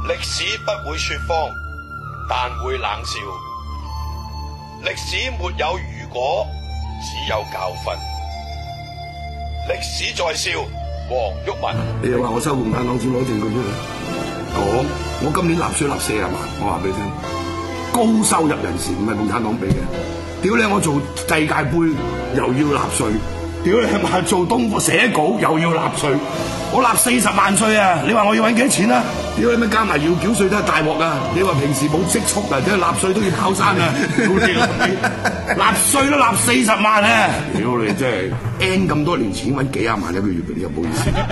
歷史不會說謊，但會冷笑。歷史沒有如果，只有教訓。歷史在笑，黃毓民。 你又話我收共產黨錢攞證據出嚟？我今年納稅納40萬，我話俾你聽，高收入人士唔係共產黨俾嘅。屌你！我做世界盃又要納稅，屌你係咪做東課寫稿又要納稅？我納40萬稅啊！你話我要揾幾多錢啊？屌你咩加埋要繳稅都係大鑊啊！你話平時冇積蓄啊，即係納稅都要跑山啊！納稅都納40萬啊！屌你真係 N 咁多年前揾幾廿萬一個月嗰啲又唔好意思。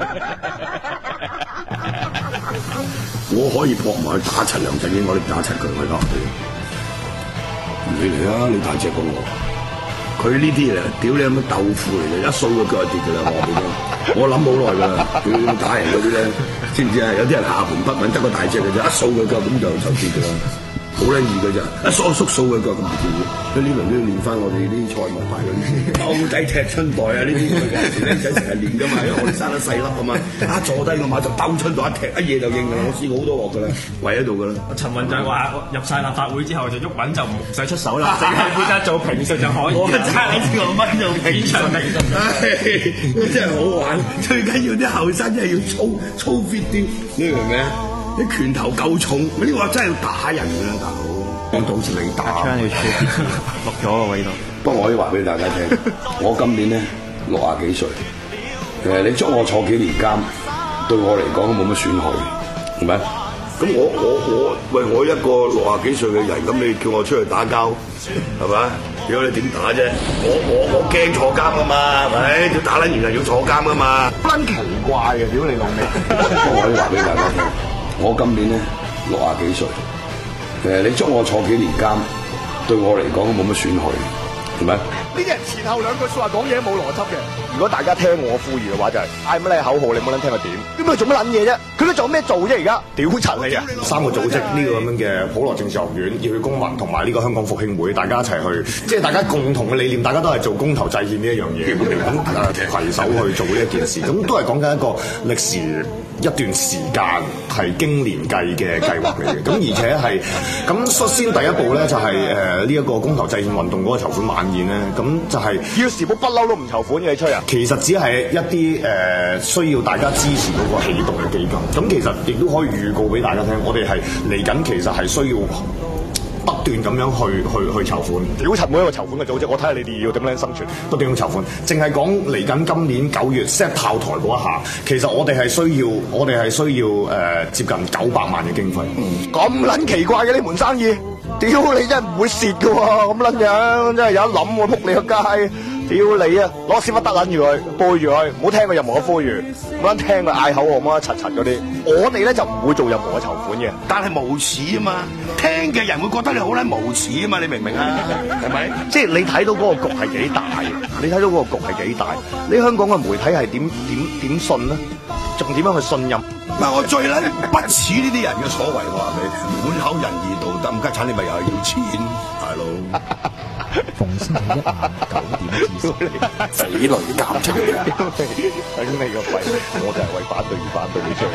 我可以撲埋去打柒梁振英，我哋打柒佢，我得你嚟啊！你大隻過我，佢呢啲嚟，屌你有乜豆腐嚟嘅，一掃個腳就跌㗎啦！我話俾你聽，我諗好耐㗎啦，屌打人嗰啲咧，知唔知啊？有啲人下盤不穩，得個大隻嘅啫，一掃個腳咁就跌㗎啦，好撚易㗎咋，一縮掃個腳咁唔跌嘅。所以呢輪都要練翻我哋啲賽務牌嗰啲，兜底踢春袋啊！呢啲僆仔成日練㗎嘛，因為我哋生得細粒啊嘛，坐低個馬就兜春袋一踢，一嘢就應㗎啦。我試過好多鑊㗎啦，圍喺度㗎啦。 陳雲就係話入晒立法會之後就喐穩就唔使出手啦，淨係負責做評述就可以。我揸你呢個乜做評場評述， 真係好玩。最緊要啲後生真係要操 fit 啲，你明唔明啊？啲拳頭夠重，呢個真係要打人㗎啦，大佬。講到好似你打。 槍要錄咗個位度。 不過我可以話俾大家聽，我今年咧60幾歲，你捉我坐幾年監，對我嚟講都冇乜損害，係咪？咁我一個60幾歲嘅人，咁你叫我出去打交，係咪？如果你點打啫？我驚坐監㗎嘛，係咪？要打撚完就要坐監㗎嘛。好撚奇怪嘅，屌你老味！我可以話俾大家聽，我今年咧60幾歲，你捉我坐幾年監，對我嚟講都冇乜損害。係咪？ 呢啲人前後兩句説話講嘢冇邏輯嘅。如果大家聽我呼籲嘅話，就係嗌乜嘢口號，你冇撚聽佢點？咁佢做乜撚嘢啫？佢都做咩做啫？而家屌柒你啊！3個組織呢個咁樣嘅普羅政治學院、熱血公民同埋呢個香港復興會，大家一齊去，即係大家共同嘅理念，大家都係做公投制憲呢一樣嘢，咁攜手去做呢一件事，咁都係講緊一個歷時一段時間係經年計嘅計劃嚟嘅。咁而且係咁率先第一步咧，就係呢一個公投制憲運動嗰個籌款晚宴咧，咁就係要時報不嬲都唔籌款嘅，你吹啊！其實只係一啲需要大家支持嗰個起動嘅基金。咁其實亦都可以預告俾大家聽，我哋係嚟緊，其實係需要不斷咁樣去籌款。屌柒每一個籌款嘅組織，我睇下你哋要點樣生存，不斷咁籌款。淨係講嚟緊今年9月 set 炮台嗰一下，其實我哋係需要接近900萬嘅經費。咁撚奇怪嘅呢門生意，屌你真係唔會蝕㗎喎！咁撚樣真係有得諗喎，撲你個街！屌你啊！攞屎忽得撚住佢，背住佢，唔好聽佢任何嘅呼籲，唔好聽佢嗌口號，乜柒柒嗰啲。我哋咧就唔會做任何嘅籌款嘅，但係無恥啊嘛！聽嘅人會覺得你好撚無恥啊嘛！你明唔明啊？係咪？即係你睇到嗰個局係幾大？你睇到嗰個局係幾大？你香港嘅媒體係點信咧？仲點樣去信任？唔係我最撚不恥呢啲人嘅所為，我話你滿口仁義道德，唔家產你咪又係要錢，大佬。 逢星期一晚9點至10， 匪類監察嘅， 頂你個肺！我就係為反對而反對你出嚟。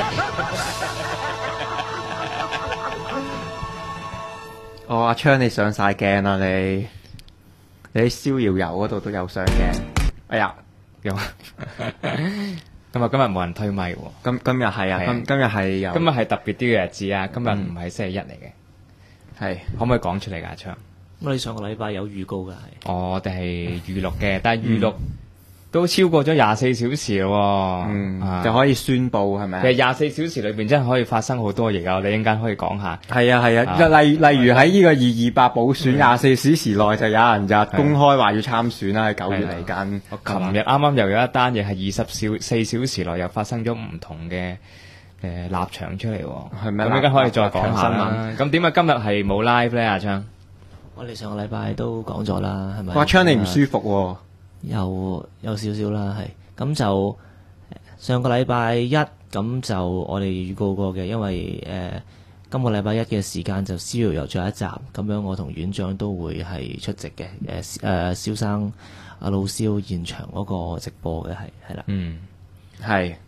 阿昌你上晒鏡啦你喺逍遙遊嗰度都有上鏡。哎呀，今日冇人推咪喎。今日係啊，今日係今日係特別啲嘅日子啊！今日唔係星期一嚟嘅，係可唔可以講出嚟㗎？阿昌？ 咁你上個禮拜有預告㗎係？ 我哋係預錄嘅，但係預錄都超過咗24小時咯，就可以宣佈係咪？其實24小時裏邊真係可以發生好多嘢㗎，我哋一陣間可以講下。係啊，例如喺呢個228補選24小時內就有人就公開話要參選啦，喺9月嚟緊。琴日啱啱又有一單嘢係24小時內又發生咗唔同嘅立場出嚟喎，係咪？咁一陣間可以再講下啦。咁點解今日係冇 live 咧？阿昌？ 我哋上個禮拜都講咗啦，係咪？阿昌你唔舒服喎？ 有少少啦，係咁就上個禮拜一咁就我哋預告過嘅，因為今個禮拜一嘅時間就逍遙遊最後一集，咁樣我同院長都會係出席嘅。蕭生阿老蕭現場嗰個直播嘅係啦， 係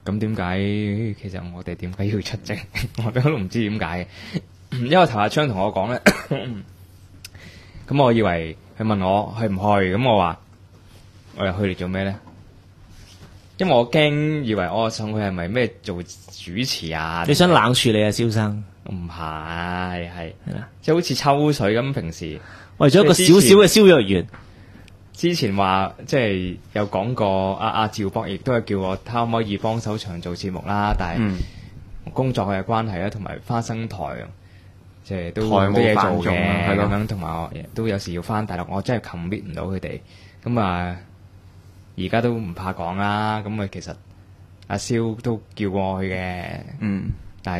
咁點解其實我哋點解要出席？我都唔知點解嘅。因為頭阿昌同我講咧，咁我以為佢問我去唔去，咁我話我又去嚟做咩咧？因為我驚以為我上去係咪咩做主持啊？ 你想冷處理啊，蕭生？ 唔係，係即係好似抽水咁。平時為咗一個小小嘅蕭若元， 之前話即係有講過，阿趙博亦都係叫我可唔可以幫手場做節目啦。但係工作嘅關係啦，同埋花生台即係都好多嘢做嘅咁樣，同埋我都有時要翻大陸，我真係 commit 唔到佢哋。咁而家都唔怕講啦。咁其實阿蕭都叫過我去嘅，但係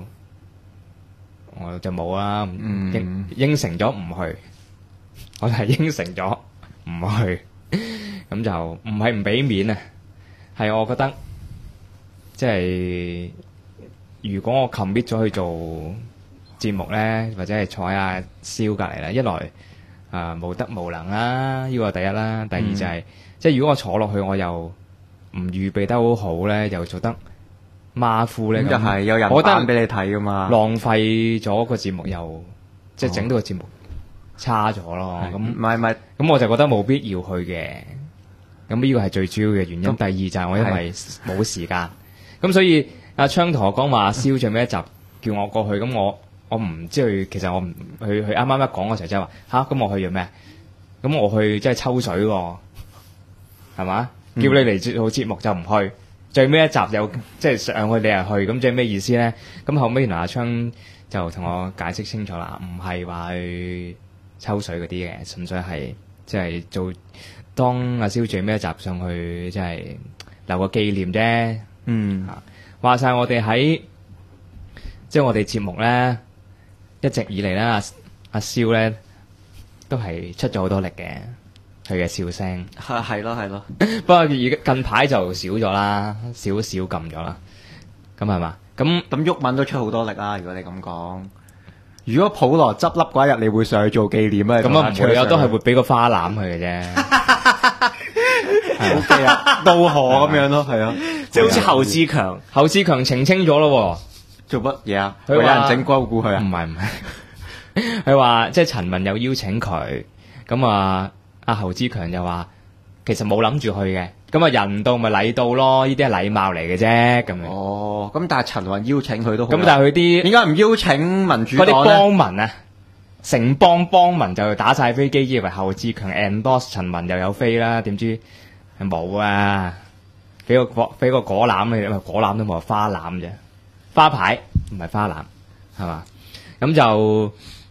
我就冇啦，應承咗唔去，我係應承咗唔去，咁就唔係唔俾面啊，係我覺得即係如果我 commit 咗去做節目咧，或者係坐喺阿蕭隔離咧，一來無德無能啦，呢個第一啦，第二就係即係如果我坐落去，我又唔預備得好好咧，又做得馬虎咧，咁就係有人扮俾你睇噶嘛，浪費咗個節目，又即係整到個節目差咗咯。咁唔係，咁我就覺得冇必要去嘅。咁呢個係最主要嘅原因。第二就係我因為冇時間，咁所以阿昌同我講話，阿蕭最尾一集叫我過去，咁我唔知佢，其實我唔佢啱啱一講嘅時候即係話吓，咁我去做咩？咁我去即係抽水喎，係嘛？叫你嚟做節目就唔去。最尾一集有即係上去你又去，咁即係咩意思咧？咁後尾原來阿昌就同我解釋清楚啦，唔係話去抽水嗰啲嘅，純粹係即係做當阿蕭最尾一集上去，即係留個紀念啫。話晒我哋喺即係我哋節目咧，一直以嚟咧，阿蕭咧都係出咗好多力嘅。佢嘅笑聲係咯，不過而家近排就少咗啦，少撳咗啦，咁係嘛？咁鬱文都出好多力啦。如果你咁講，如果普羅執笠嗰一日，你會上去做紀念啊？咁啊唔會啊，都係會俾個花籃佢嘅啫。O K 啊，渡河咁樣咯，係啊， 即係好似侯志強澄清咗咯， 做乜嘢啊？佢有人整瓜估佢啊？唔係，佢話即係陳文有邀請佢，咁阿侯志強就話其實冇諗住去嘅，咁人到咪禮到咯，呢啲係禮貌嚟嘅啫，咁樣。哦，咁但係陳雲邀請佢都好，咁但係佢啲點解唔邀請民主黨咧？嗰啲幫民啊，城幫民就打晒飛機，以為侯志強 endorse 陳雲又有飛啦，點知係冇啊？俾個果籃你，果籃都冇，花籃啫，花牌唔係花籃，係嘛？咁就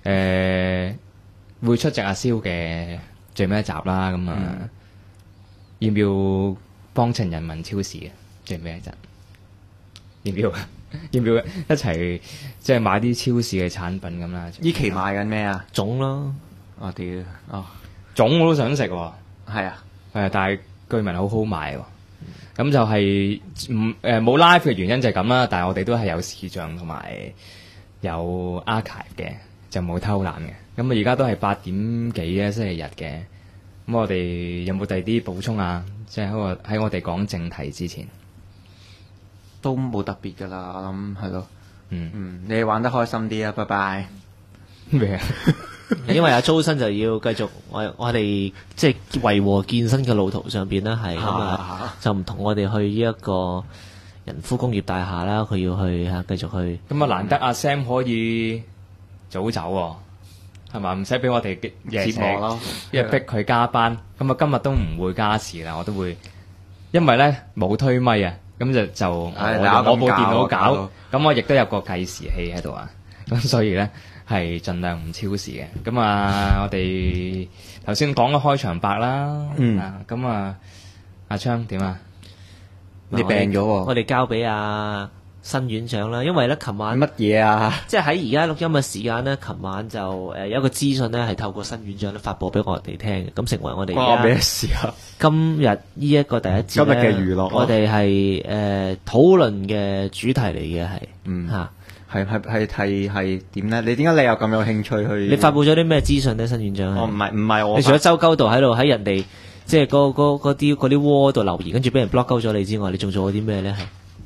會出席阿蕭嘅最尾一集啦，咁要唔要幫襯人民超市啊？最尾一集要唔要一齊即係買啲超市嘅產品咁啦？依期賣緊咩啊？粽咯，我屌粽我都想食喎，係啊，但係據聞好好賣喎。咁就係冇 live 嘅原因就係咁啦，但係我哋都係有視像同埋有 archive 嘅，就冇偷懶嘅。咁而家都係8點幾啊，星期日嘅。咁我哋有冇第二啲補充啊？即係喺我哋講正題之前，都冇特別噶啦。我諗係咯，你玩得開心啲啊！拜拜。咩啊？ 因為阿周生就要繼續我哋即係維和健身嘅路途上邊啦，係就唔同我哋去呢一個仁孚工業大廈啦，佢要去繼續去。咁難得阿 Sam 可以早走喎。係嘛？唔使俾我哋夜食咯，因為逼佢加班。咁今日都唔會加時啦，我都會，因為咧冇推咪啊，咁就我部電腦搞，咁我亦都有個計時器喺度啊，咁所以咧係盡量唔超時嘅。咁我哋頭先講咗開場白啦，咁阿昌點啊？你病咗喎？ 我哋交俾阿新院長啦，因為咧，琴晚乜嘢啊？ 即係喺而家錄音嘅時間咧，琴晚就有一個資訊咧，係透過新院長咧發佈俾我哋聽嘅，咁成為我哋關咩事啊？ 今日呢一個第一節今日嘅娛樂， 我哋係討論嘅主題嚟嘅係，嚇係點咧？你點解你又咁有興趣去？ 你發佈咗啲咩資訊咧，新院長？ 唔係我。 你除咗周鳩度喺度喺人哋即係嗰啲窩度留言，跟住俾人 block 鳩咗你之外，你仲做咗啲咩咧？係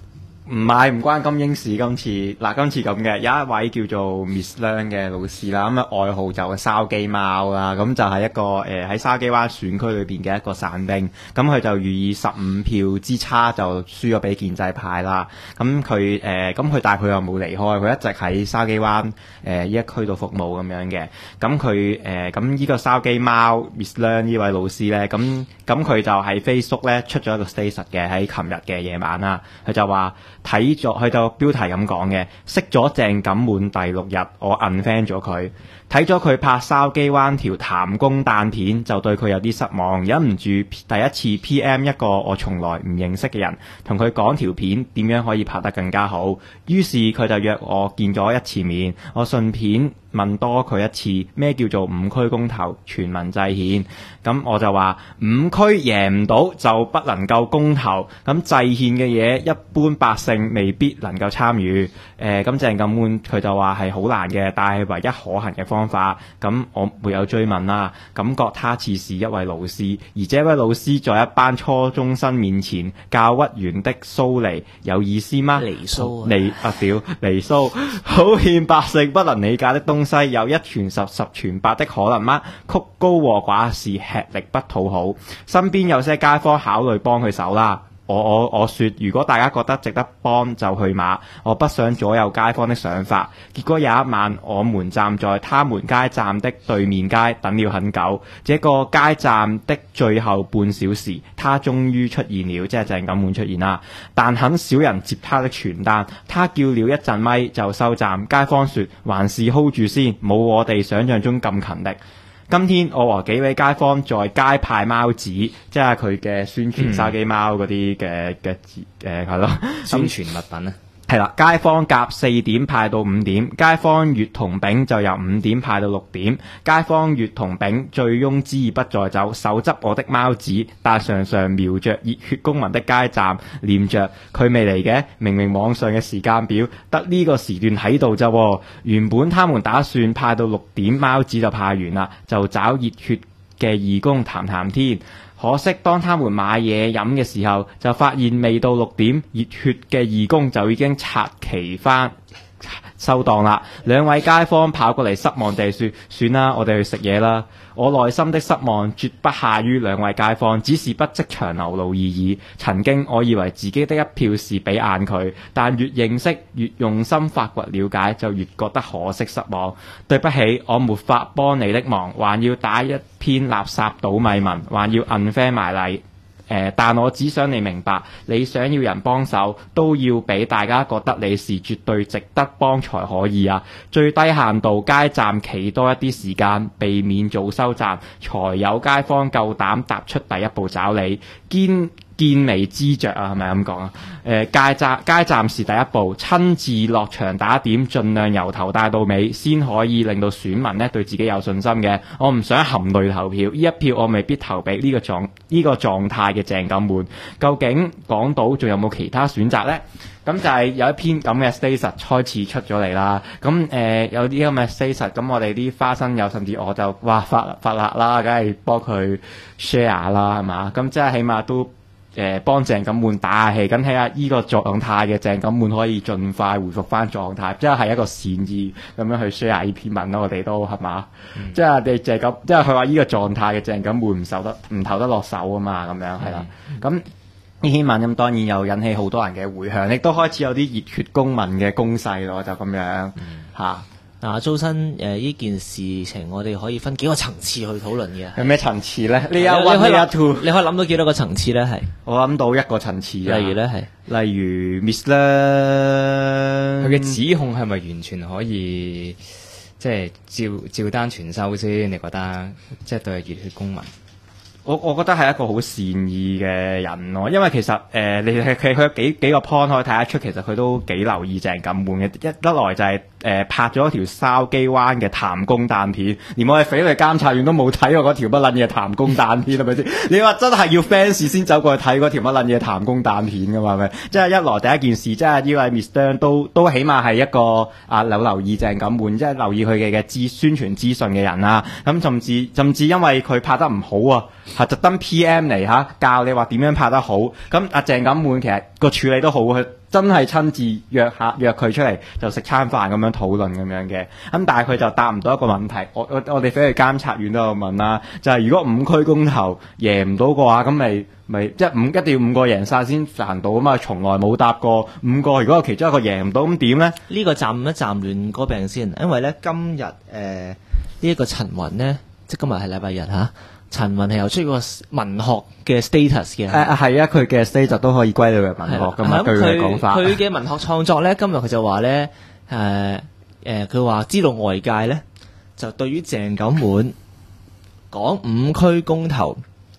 唔係唔關金英事，今次咁嘅，有一位叫做 Miss Leung 嘅老師啦，咁外號就係筲箕貓啦，咁就係一個喺筲箕灣選區裏邊嘅一個散兵，咁佢就寓意15票之差就輸咗俾建制派啦，咁佢但係佢又冇離開，佢一直喺筲箕灣呢一區度服務咁樣嘅，咁佢咁呢個筲箕貓 Miss Leung 呢位老師咧，咁佢就喺 Facebook 咧出咗一個 status 嘅，喺琴日嘅夜晚啦，佢就話睇咗佢就標題咁講嘅，識咗鄭錦滿第6日，我 unfriend 咗佢。睇咗佢拍筲箕灣條譚公彈片，就對佢有啲失望，忍唔住第一次 PM 一個我從來唔認識嘅人，同佢講條片點樣可以拍得更加好。於是佢就約我見咗一次面，我順便問多佢一次咩叫做5區公投全民制憲，咁我就話5區贏唔到就不能夠公投，咁制憲嘅嘢一般百姓未必能夠參與。咁鄭錦滿佢就話係好難嘅，但係唯一可行嘅方法。咁我沒有追問啦，感覺他似是一位老師，而這位老師在一班初中生面前教屈原的蘇黎有意思嗎？ 離蘇離蘇，普遍百姓不能理解的東西有一傳十，十傳百的可能嗎？曲高和寡是吃力不討好，身邊有些街坊考慮幫佢手啦。我說如果大家覺得值得幫就去馬，我不想左右街坊的想法。結果有一晚我們站在他們街站的對面街等了很久，這個街站的最後半小時他終於出現了，即係鄭錦滿出現啦，但很少人接他的傳單，他叫了一陣咪就收站。街坊說還是 hold 住先，冇我哋想象中咁勤力。今天我和幾位街坊在街派貓紙，即係佢嘅宣傳筲箕貓嗰啲嘅係咯， 宣傳物品啊。 係啦，街坊夾4點派到5點，街坊乙同丙就由5點派到6點。街坊乙同丙醉翁之意不在酒，手執我的貓紙，但常常瞄着熱血公民的街站，念着佢未嚟嘅，明明網上嘅時間表得呢個時段喺度啫。原本他們打算派到6點，貓紙就派完啦，就找熱血嘅義工談談天。可惜當他們買嘢飲嘅時候，就發現未到6點，熱血嘅義工就已經拆旗翻收檔啦。兩位街坊跑過嚟失望地說：算啦，我哋去食嘢啦。我內心的失望絕不下於兩位街坊，只是不即場流露而已。曾經我以為自己的一票是俾硬佢，但越認識越用心發掘了解，就越覺得可惜失望。對不起，我沒法幫你的忙，還要打一篇垃圾倒米文，還要 unfriend 埋嚟。但我只想你明白，你想要人幫手，都要俾大家覺得你是絕對值得幫才可以啊！最低限度街站企多一啲時間，避免早收站，才有街坊夠膽踏出第一步找你。見微知著啊，係咪咁講啊？街站是第一步，親自落場打點，盡量由頭帶到尾，先可以令到選民呢對自己有信心嘅。我唔想含淚投票，呢一票我未必投俾呢個狀態嘅鄭錦滿。究竟港島仲有冇其他選擇呢？咁就係有一篇咁嘅 status 開始出咗嚟啦。咁有啲咁嘅 status，咁我哋啲花生友甚至我就哇發辣啦，梗係幫佢 share 啦，係嘛？咁即係起碼都幫鄭錦滿打下氣，咁睇下依個狀態嘅鄭錦滿可以盡快回復翻狀態，即係一個善意咁樣去 share 呢篇文咯。我哋都係嘛？即係你鄭錦，即係佢話依個狀態嘅鄭錦滿唔投得落手啊嘛，咁樣係啦。咁呢篇文咁當然又引起好多人嘅迴響，亦都開始有啲熱血公民嘅攻勢咯，就咁樣嚇。 嗱，周生呢件事情，我哋可以分幾個層次去討論嘅。 有咩層次咧？ 你可以諗到幾多個層次咧？係我諗到一個層次啊。 例如咧係， 例如 Miss 咧， 佢嘅指控係咪完全可以即係照單全收先？你覺得即係對熱血公民？ 我覺得係一個好善意嘅人咯，因為其實你佢有幾個 point 可以睇得出，其實佢都幾留意鄭錦滿嘅。一來就係拍咗一條筲箕灣嘅譚公彈片，連我哋匪類監察院都冇睇過嗰條乜撚嘢譚公彈片，係咪先？你話真係要 fans 先走過去睇嗰條乜撚嘢譚公彈片㗎嘛？係咪？即係一來第一件事，即係呢位 Miss Leung 都起碼係一個留意鄭錦滿，即係留意佢嘅宣傳資訊嘅人啦。咁甚至因為佢拍得唔好啊， 係特登 PM 嚟教你話點樣拍得好。咁阿鄭錦滿其實個處理都好，佢真係親自約佢出嚟就食餐飯咁樣討論咁樣嘅。咁但係佢就答唔到一個問題。我哋飛去監察院都有問啦，就係如果5區公投贏唔到嘅話，咁咪即係一定要5個贏晒先行到啊嘛，從來冇答過5個，如果有其中一個贏唔到，咁點咧？呢個暫一暫亂嗰病先，因為咧今日呢一個陳雲咧，即係今日係禮拜日嚇，陳雲係有出個文學嘅 status 嘅。 係啊，佢嘅 status 都可以歸類為文學㗎嘛，據佢講法。 佢嘅文學創作咧，今日佢就話咧佢話知道外界咧就對於鄭錦滿講5區公投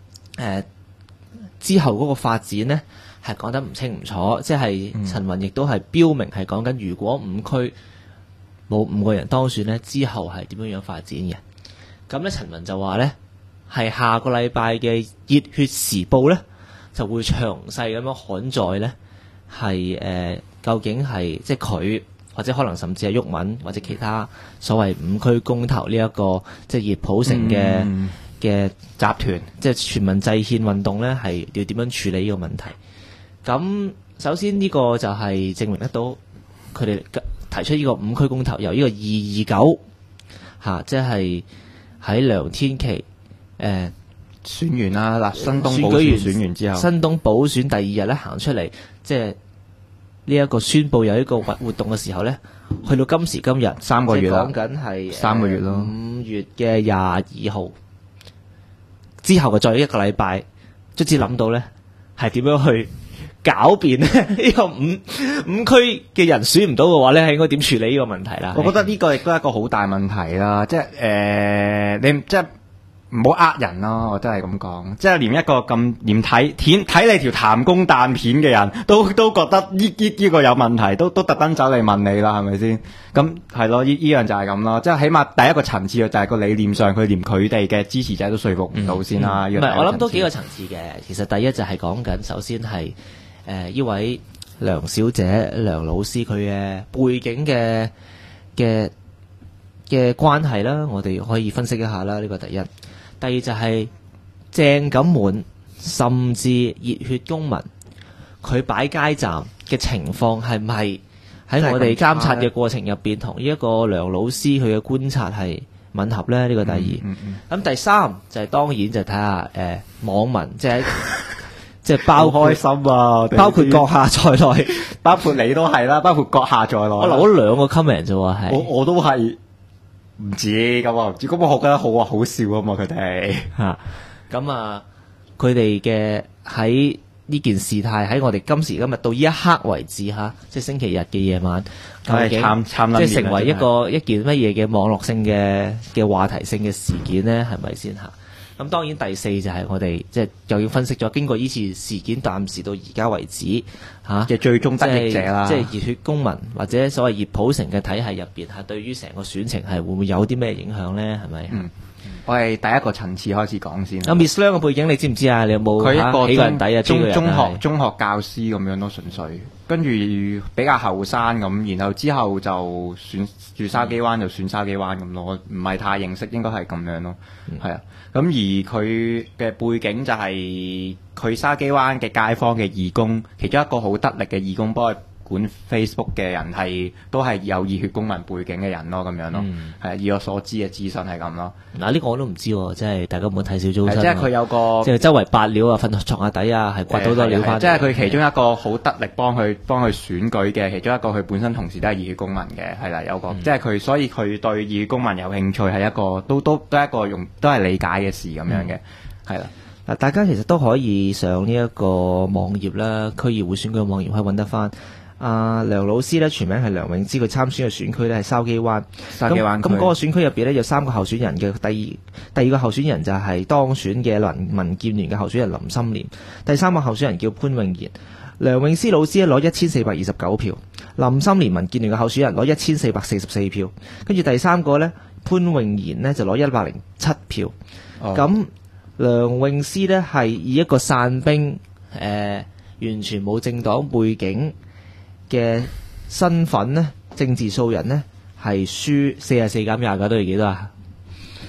之後嗰個發展呢，係講得唔清唔楚，即係陳雲亦都係標明係講緊，如果5區冇5個人當選呢，之後係點樣樣發展嘅。咁呢，陳雲就話呢，係下個禮拜嘅熱血時報呢，就會詳細咁樣刊載呢，係究竟係即係佢或者可能甚至係毓民或者其他所謂5區公投呢一個即係熱普城嘅集團，即係全民制憲運動呢，係要點樣處理呢個問題？咁首先呢個就係證明得到佢哋提出呢個5區公投，由呢個229即係喺梁天琦選完啦，嗱新東補選完之後， 新東補選第2日咧行出嚟，即係呢一個宣佈有一個活動嘅時候咧，去到今時今日 3個月啦， 講緊係 3個月咯 ，5月嘅22號。之後嘅再一個禮拜，卒之諗到咧，係點樣去狡辯呢？呢個五區嘅人選唔到嘅話咧，係應該點處理呢個問題啦？ 我覺得呢個亦都係一個好大問題啦，即係你即係唔好呃人咯，我真係咁講，即係連一個咁連睇你條譚公彈片嘅人都覺得呢個有問題，都特登走嚟問你啦，係咪先？咁係咯，呢樣就係咁咯，即係起碼第一個層次就係個理念上，佢連佢哋嘅支持者都說服唔到先啦。 唔係，我諗都幾個層次嘅。其實第一就係講緊，首先係呢位梁小姐梁老師佢嘅背景嘅關係啦，我哋可以分析一下啦。呢個第一。第二就係鄭錦滿甚至熱血公民，佢擺街站嘅情況係唔係喺我哋監察嘅過程入邊，同呢一個梁老師佢嘅觀察係吻合咧？呢個第二。咁第三就係當然就睇下網民即係包開心啊， 包括閣下在內， 包括你都係啦，包括閣下在內。 我留咗2個 comment 啫喎，係我都係。唔知咁啊，唔知咁我覺得好笑啊嘛，佢哋咁啊，佢哋嘅喺呢件事態喺我哋今時今日到呢一刻為止即係星期日嘅夜晚，究竟即係成為一件乜嘢嘅網絡性嘅話題性嘅事件呢？係咪先咁當然第四就係我哋即係又要分析咗經過呢次事件暫時到而家為止嘅最終得益者啦， 即係熱血公民或者所謂熱普城嘅體系入邊對於成個選情係會唔會有啲咩影響咧？係咪？ 我係第一個層次開始講先。 Miss Lam 嘅背景你知唔知啊？你有冇佢一個起個人底啊？ 中學教師咁樣咯，純粹跟住比較後生咁，然後之後就選住筲箕灣就選筲箕灣咁咯，唔係太認識，應該係咁樣咯，係啊。咁而佢嘅背景就係佢筲箕灣嘅街坊嘅義工，其中一個好得力嘅義工，幫佢管 Facebook 嘅人都係有熱血公民背景嘅人咯，咁樣咯，係以我所知嘅資訊係咁咯。 嗱，呢個我都唔知喎，即係大家冇睇小組。 即係佢有個即係周圍八料啊，瞓床下底啊，係掘到多料翻。 即係佢其中一個好得力幫佢選舉嘅其中一個，佢本身同時都係熱血公民嘅，係啦，有個即係佢，所以佢對熱血公民有興趣係一個都係一個都係理解嘅事咁樣嘅，係啦。 嗱，大家其實都可以上呢一個網頁啦，區議會選舉嘅網頁可以揾得翻。梁老師咧，全名係梁永之，佢參選嘅選區咧係筲箕灣。 筲箕灣區。咁嗰個選區入邊咧有3個候選人嘅，第二個候選人就係當選嘅民建聯嘅候選人林心廉，第3個候選人叫潘永賢。梁永詩老師咧攞1429票，林心廉民建聯嘅候選人攞1444票，跟住第3個咧潘永賢呢就攞107票。咁梁永詩呢係以一個散兵，完全冇政黨背景嘅身份呢，政治素人呢係輸44減29都係幾多啊？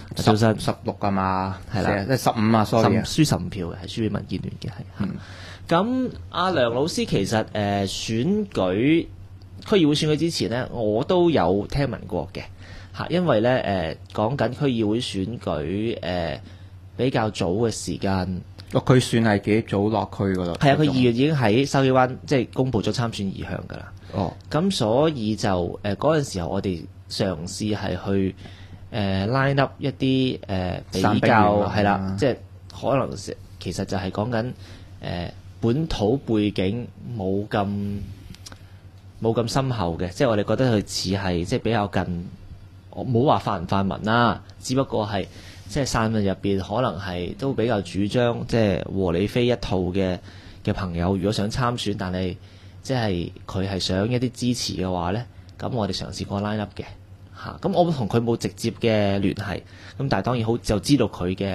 蘇生 16㗎嘛， 係啦， 即係15啊，sorry 啊， 輸15票嘅，係輸俾民建聯嘅係。咁阿梁老師其實選舉區議會選舉之前咧，我都有聽聞過嘅嚇，因為咧講緊區議會選舉比較早嘅時間。 佢算係幾早落區㗎啦。 係啊，佢2月已經喺筲箕灣即係公佈咗參選意向㗎啦。 哦， 咁所以就嗰陣時候，我哋嘗試係去line up 一啲比較係啦，即係可能其實就係講緊本土背景冇咁深厚嘅，即係我哋覺得佢似係即係比較近，冇話泛唔泛民啦，只不過係。即係散民入邊可能係都比較主張即係和理非一套嘅朋友，如果想參選，但係即係佢係想一啲支持嘅話咧，咁我哋嘗試過 line up 嘅嚇。咁我同佢冇直接嘅聯繫，咁但係當然好就知道佢嘅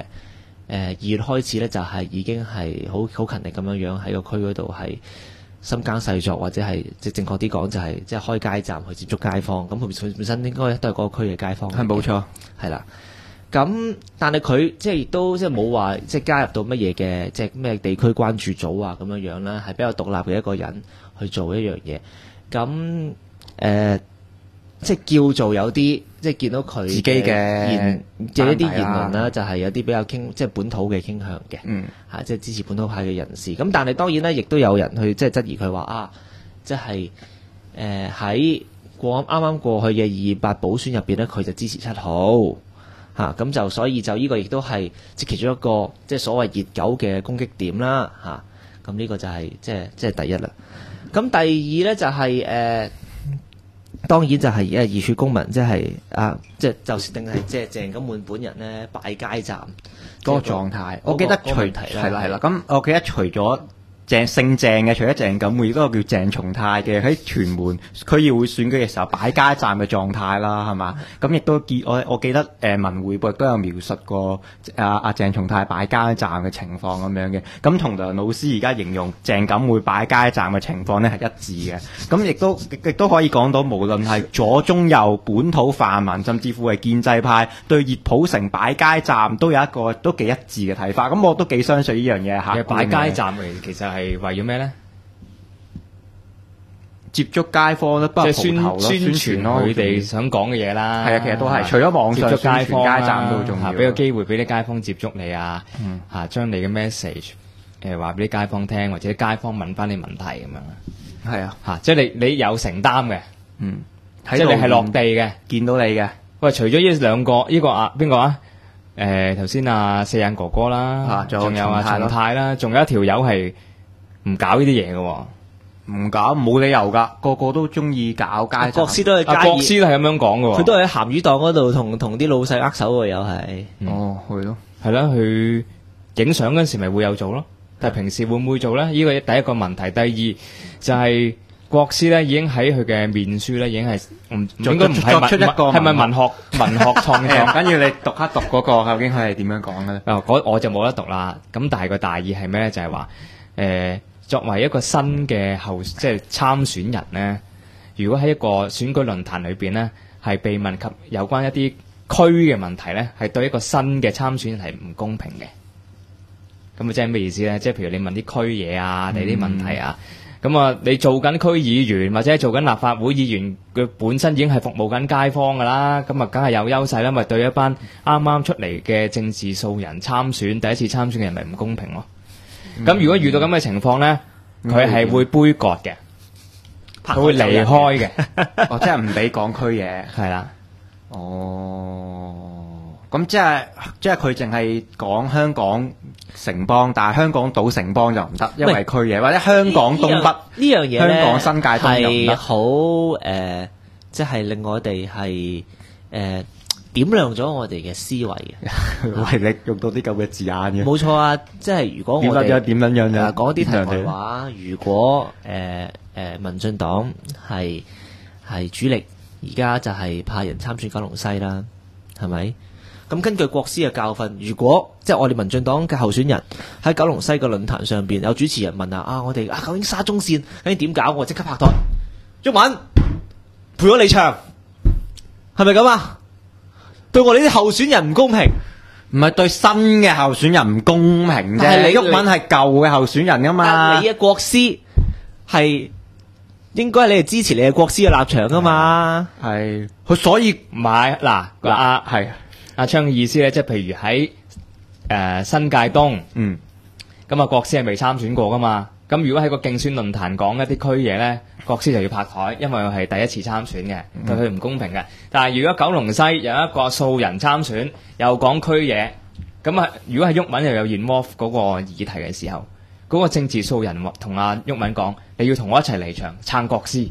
2月開始咧，就係已經係好勤力咁樣喺個區嗰度係深耕細作，或者係即係正確啲講就係即係開街站去接觸街坊。咁佢本身應該都係嗰個區嘅街坊。 係冇錯， 係啦。咁，但係佢即係亦都即係冇話即係加入到乜嘢嘅即係咩地區關注組啊咁樣啦，係比較獨立嘅一個人去做一樣嘢。咁即係叫做有啲即係見到佢自己嘅一啲言論啦，就係有啲比較即係本土嘅傾向嘅，即係支持本土派嘅人士。咁但係當然咧，亦都有人去即係質疑佢話啊，即係喺啱啱過去嘅228補選入邊咧，佢就支持7號。咁就所以就呢個亦都係即係其中一個即係所謂熱狗嘅攻擊點啦咁呢個就係即係第一啦。咁第二咧就係當然就係熱血公民，即係即係就是定係即係鄭錦滿本人咧擺街站嗰個狀態。我記得係啦。咁我記得除咗姓鄭嘅，除咗鄭錦滿，亦都有叫鄭松泰嘅喺屯門區議會選舉嘅時候擺街站嘅狀態啦，係嘛？咁亦都我記得文匯報都有描述過阿鄭松泰擺街站嘅情況咁樣嘅。咁同梁老師而家形容鄭錦滿擺街站嘅情況呢係一致嘅。咁亦都可以講到，無論係左中右本土泛民，甚至乎係建制派對熱普城擺街站都有一個都幾一致嘅睇法。咁我都幾相信呢樣嘢嚇。 擺街站其實係為咗咩咧？ 接觸街坊咧，不過宣傳佢哋想講嘅嘢啦。 係啊，其實都係除咗網上接觸街坊街站都好重要， 俾個機會俾啲街坊接觸你啊，將你嘅 message 話俾啲街坊聽，或者啲街坊問翻你問題咁樣。 係啊， 即係你有承擔嘅，即係你係落地嘅， 見到你嘅。 喂，除咗呢兩個，呢個邊個啊？頭先四眼哥哥啦，仲有松泰啦，仲有一條友係唔搞呢啲嘢嘅。 唔搞冇理由㗎，個個都中意搞街站。 國師都係國師都係咁樣講嘅喎， 佢都係喺鹹魚檔嗰度同啲老細握手喎，又係。 係咯， 係啦，佢影相嗰陣時咪會有做咯，但係平時會唔會做咧？呢個第一個問題，第二就係國師咧已經喺佢嘅面書咧已經係應該唔係作出一個係咪文學創作？ 緊要你讀一讀嗰個究竟佢係點樣講嘅咧？ 我就冇得讀啦。咁但係個大意係咩咧？就係話作為一個新嘅即係參選人呢，如果喺一個選舉論壇裏邊呢，係被問及有關一啲區嘅問題呢，係對一個新嘅參選人係唔公平嘅。咁即係咩意思呢？即係譬如你問啲區嘢啊，你啲問題啊，咁你做緊區議員或者做緊立法會議員，佢本身已經係服務緊街坊㗎啦，咁梗係有優勢啦，咪對一班啱啱出嚟嘅政治素人參選第一次參選嘅人咪唔公平咯。咁如果遇到咁嘅情況咧，佢係會杯葛嘅，佢會離開嘅。 即係唔俾講區嘢， 係啦。 咁即係佢淨係講香港城邦，但係香港島城邦就唔得，因為區嘢，或者香港東北呢樣嘢香港新界東又唔得。 係好即係令我哋係點亮咗我哋嘅思維嘅。 喂，你用到啲咁嘅字眼嘅。 冇錯啊，即係如果我哋點樣樣講啲題外話，如果民進黨係主力，而家就係派人參選九龍西啦，係咪？咁根據國師嘅教訓，如果即係我哋民進黨嘅候選人喺九龍西嘅論壇上邊有主持人問我哋究竟沙中線究竟點搞，我即刻拍台，毓民陪我離場，係咪咁啊？ 對我哋啲候選人唔公平。 唔係對新嘅候選人唔公平啫，毓民係舊嘅候選人噶嘛。 你嘅國師係應該你係支持你嘅國師嘅立場噶嘛。 係，佢所以唔係嗱阿昌嘅意思咧，即係譬如喺新界東，咁啊國師係未參選過噶嘛。咁如果喺個競選論壇講一啲區嘢咧，國師就要拍台，因為佢係第一次參選嘅，對佢唔公平嘅。但係如果九龍西有一個素人參選，又講區嘢，咁啊，如果係毓民又有 involve 嗰個議題嘅時候，嗰個政治素人同阿毓民講，你要同我一齊離場撐國師，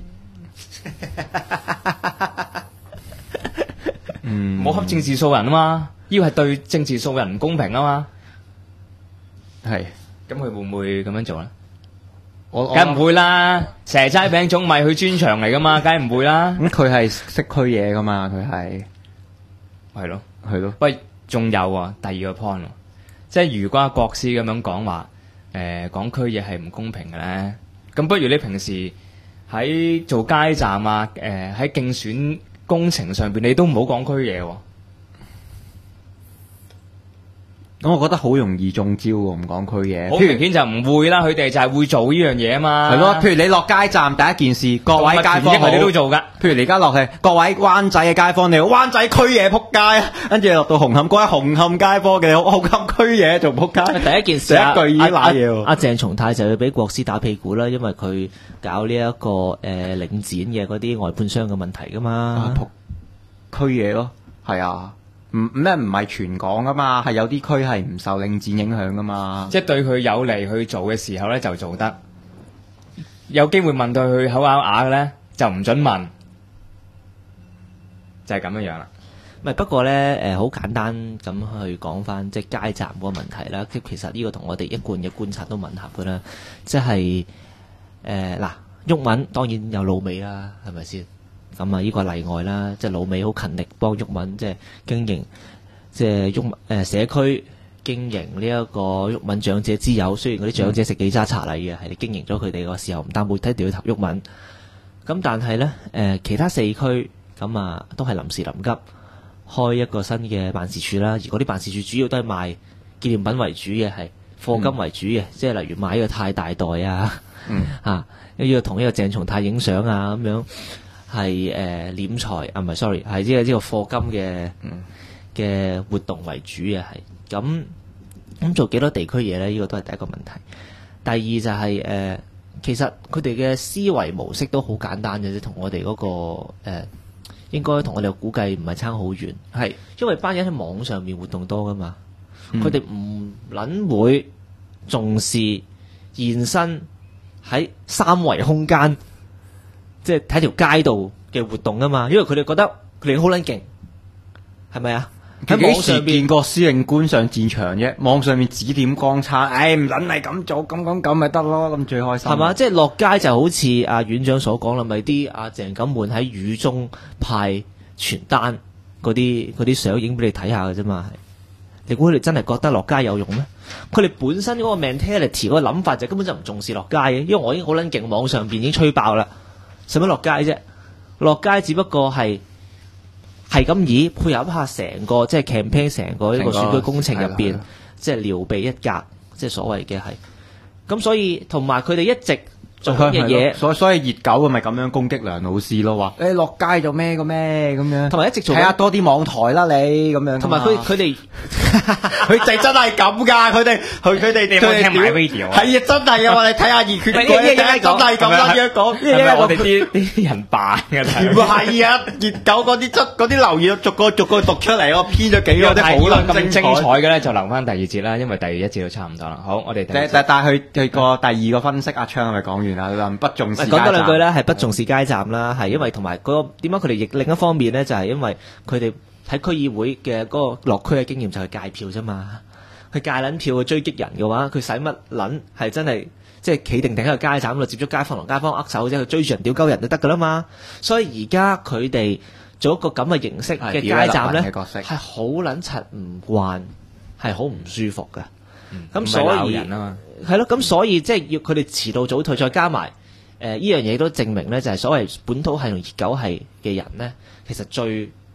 唔好恰政治素人啊嘛，呢個係對政治素人唔公平啊嘛。係，咁佢會唔會咁樣做咧？梗唔會啦，蛇齋餅糭咪佢專長嚟噶嘛，梗唔會啦。 咁佢係識區嘢噶嘛，佢係咯。 喂，仲有第二個 point，即係如果阿國師咁樣講話，講區嘢係唔公平嘅咧，咁不如你平時喺做街站啊，喺競選工程上邊，你都唔好講區嘢喎。 咁我覺得好容易中招喎，唔講區嘢。 好明顯就唔會啦，佢哋就係會做呢樣嘢啊嘛。 係咯，譬如你落街站第一件事，各位街坊佢哋都做㗎。 譬如你而家落去，各位灣仔嘅街坊，你好灣仔區嘢撲街，跟住落到紅磡，各位紅磡街坊嘅紅磡區嘢仲撲街。 第一件事第一句已經瀨嘢喎。 阿鄭松泰就要俾國師打屁股啦，因為佢搞呢一個領展嘅嗰啲外判商嘅問題㗎嘛。 區嘢咯，係啊。唔係全港噶嘛，係有啲區係唔受領展影響噶嘛。 即係對佢有利去做嘅時候咧，就做得；有機會問到佢口咬啞嘅咧，就唔准問，就係咁樣樣啦。 不過咧，好簡單咁去講翻即係街站嗰個問題啦。其實呢個同我哋一貫嘅觀察都吻合噶啦。即係嗱，毓民當然有老味啦，係咪先？咁啊，呢個例外啦，即係老味好勤力幫毓民即係經營，即係社區經營呢一個毓民長者之友。雖然嗰啲長者食幾揸茶禮嘅，係你經營咗佢哋個時候，唔但冇一定要投毓民。咁但係咧，其他四區咁啊，都係臨時臨急開一個新嘅辦事處啦。而嗰啲辦事處主要都係賣紀念品為主嘅，係貨金為主嘅，即係例如買呢個太大袋啊，呢個同呢個鄭松泰影相啊咁樣。係斂財啊，唔係 sorry， 係呢個課金嘅活動為主嘅，係咁做幾多地區嘢咧？呢個都係第一個問題。第二就係其實佢哋嘅思維模式都好簡單嘅啫，同我哋嗰個應該同我哋估計唔係差好遠。係因為班人喺網上面活動多噶嘛，佢哋唔撚會重視現身喺三維空間。即係睇條街道嘅活動啊嘛，因為佢哋覺得佢哋好撚勁，係咪啊？喺網上邊見過司令官上戰場啫，網上面指點江山，唔撚係咁做，咁咪得咯，咁最開心。 係嘛？即係落街就好似阿院長所講啦，咪啲阿鄭錦滿喺雨中派傳單嗰啲相影俾你睇下嘅啫嘛。你估佢哋真係覺得落街有用咩？佢哋本身嗰個 mentality 嗰個諗法就根本就唔重視落街嘅，因為我已經好撚勁，網上邊已經吹爆啦。使乜落街啫？落街只不過係咁以配合一下成個即係 campaign 成個呢個選舉工程入邊，即係撩鼻一格，即係所謂嘅係。咁所以同埋佢哋一直做嘅嘢， 所以熱狗咪咁樣攻擊梁老師咯，話你落街做咩嘅咩咁樣， 同埋一直做睇下多啲網台啦你咁樣。 同埋佢哋佢哋真係咁㗎，佢哋你有冇聽埋 video？ 係啊，真係啊！我哋睇下熱血嗰啲真係咁樣講， 我哋啲人扮嘅， 唔係啊！熱狗嗰啲留言逐個讀出嚟，我編咗幾個啲好咁精彩嘅咧，就留翻第二節啦，因為第一節都差唔多啦。好，我哋但係佢個第二個分析，阿昌係咪講完啊？不重視街站。 講多兩句啦，係不重視街站啦，係因為同埋嗰個點解佢哋亦另一方面咧，就係因為佢哋喺區議會嘅嗰個落區嘅經驗就係戒票啫嘛。佢戒撚票去追擊人嘅話，佢使乜撚係真係即係企定定喺個街站度接觸街坊同街坊握手啫，佢追住人屌鳩人就得噶啦嘛。所以而家佢哋做一個咁嘅形式嘅街站咧，係好撚柒唔慣，係好唔舒服嘅。咁所以係咯，咁所以即係要佢哋遲到早退，再加埋呢樣嘢都證明咧，就係所謂本土係同熱狗係嘅人咧，其實最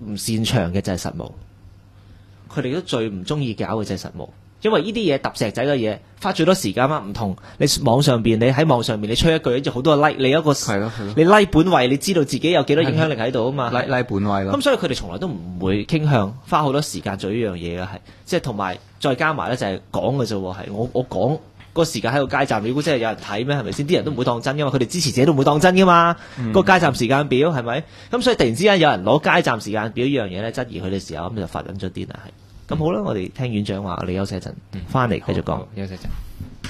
唔擅長嘅就係實務，佢哋都最唔中意搞嘅就係實務。因為呢啲嘢揼石仔嘅嘢花最多時間啊，唔同你網上邊，你喺網上邊你吹一句，跟住好多 like， 你一個你 like 本位，你知道自己有幾多影響力喺度啊嘛 like 本位咯。 咁所以佢哋從來都唔會傾向花好多時間做呢樣嘢嘅，係即係同埋再加埋咧就係講嘅啫喎，係我講個時間喺個街站，你估真係有人睇咩？係咪先？啲人都唔會當真噶嘛，佢哋支持者都唔會當真噶嘛。個街站時間表係咪？咁所以突然之間有人攞街站時間表呢樣嘢咧質疑佢嘅時候，咁就發緊咗啲啦，係。咁好啦，我哋聽院長話，你休息一陣，翻嚟繼續講。 休息一陣。